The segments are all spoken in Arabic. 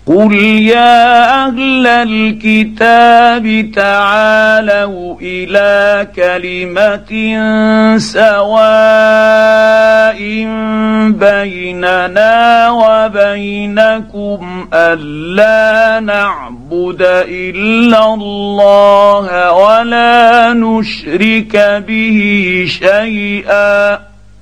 قل يا أهل الكتاب تعالوا إلى كلمة سواء بيننا وبينكم ألا نعبد إلا الله ولا نشرك به شيئا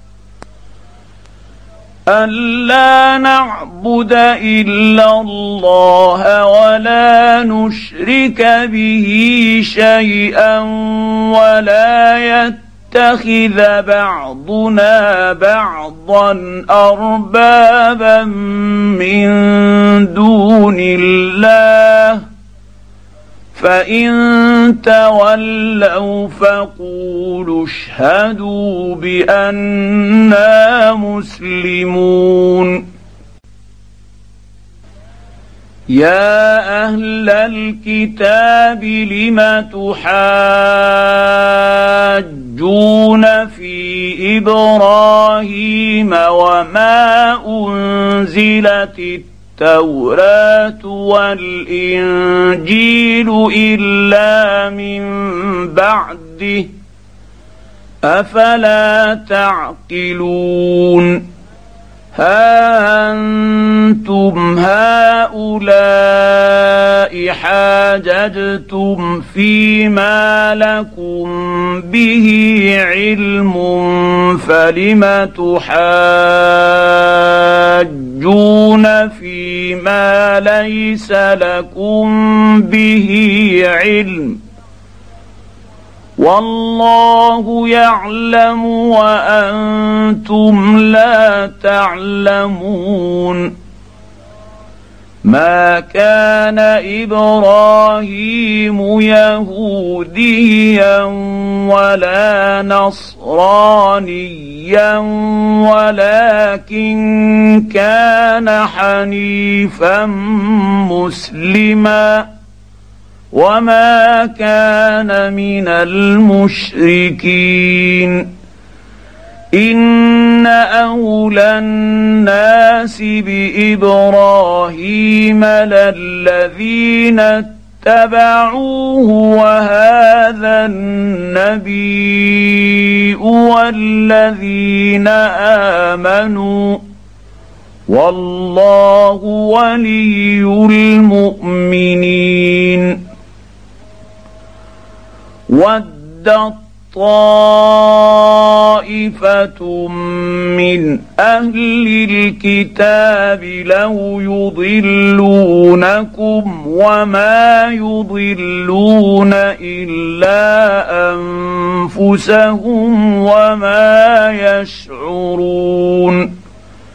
ألا نعبد إلا الله ولا نشرك به شيئا ولا يتخذ بعضنا بعضا أربابا من دون الله فإن تولوا فقولوا اشهدوا بأننا مسلمون. يا أهل الكتاب لم تحاجون في إبراهيم وما أنزلت التوراة والإنجيل إلا من بعده أفلا تعقلون. ها أنتم هؤلاء حاججتم فيما لكم به علم فلم تحاجون فيما ليس لكم به علم والله يعلم وأنتم لا تعلمون. ما كان إبراهيم يهوديا ولا نصرانيا ولكن كان حنيفا مسلما وما كان من المشركين. إن أولى الناس بإبراهيم للذين اتبعوه وهذا النبي والذين آمنوا والله ولي المؤمنين. ودت طائفة من أهل الكتاب لو يضلونكم وما يضلون إلا أنفسهم وما يشعرون.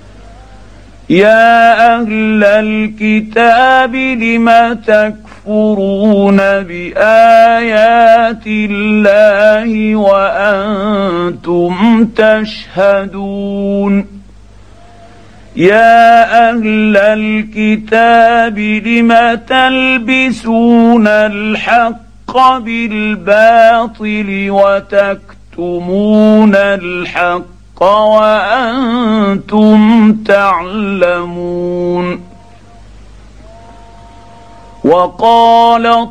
يا أهل الكتاب لم تكفرون بآيات الله وأنتم تشهدون. يا أهل الكتاب لم تلبسون الحق بالباطل وتكتمون الحق وأنتم تعلمون. وقالت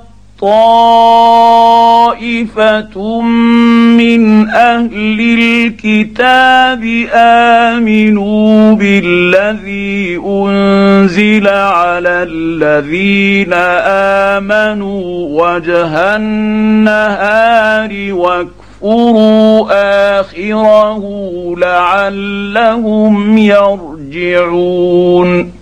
طائفة من أهل الكتاب آمنوا بالذي أنزل على الذين آمنوا وجه النهار واكفروا آخره لعلهم يرجعون.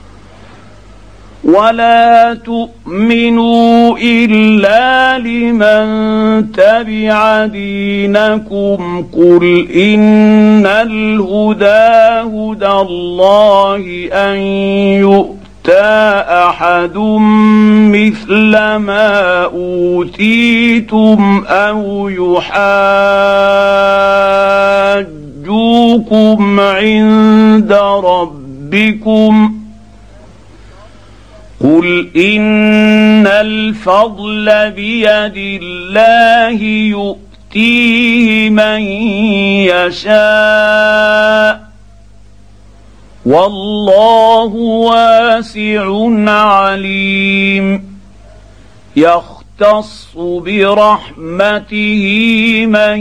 ولا تؤمنوا إلا لمن تبع دينكم قل إن الهدى هدى الله أن يؤتى أحد مثل ما أوتيتم أو يحاجوكم عند ربكم قل إن الفضل بيد الله يؤتيه من يشاء والله واسع عليم يختص برحمته من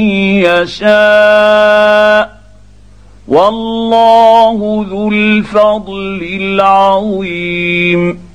يشاء والله ذو الفضل العظيم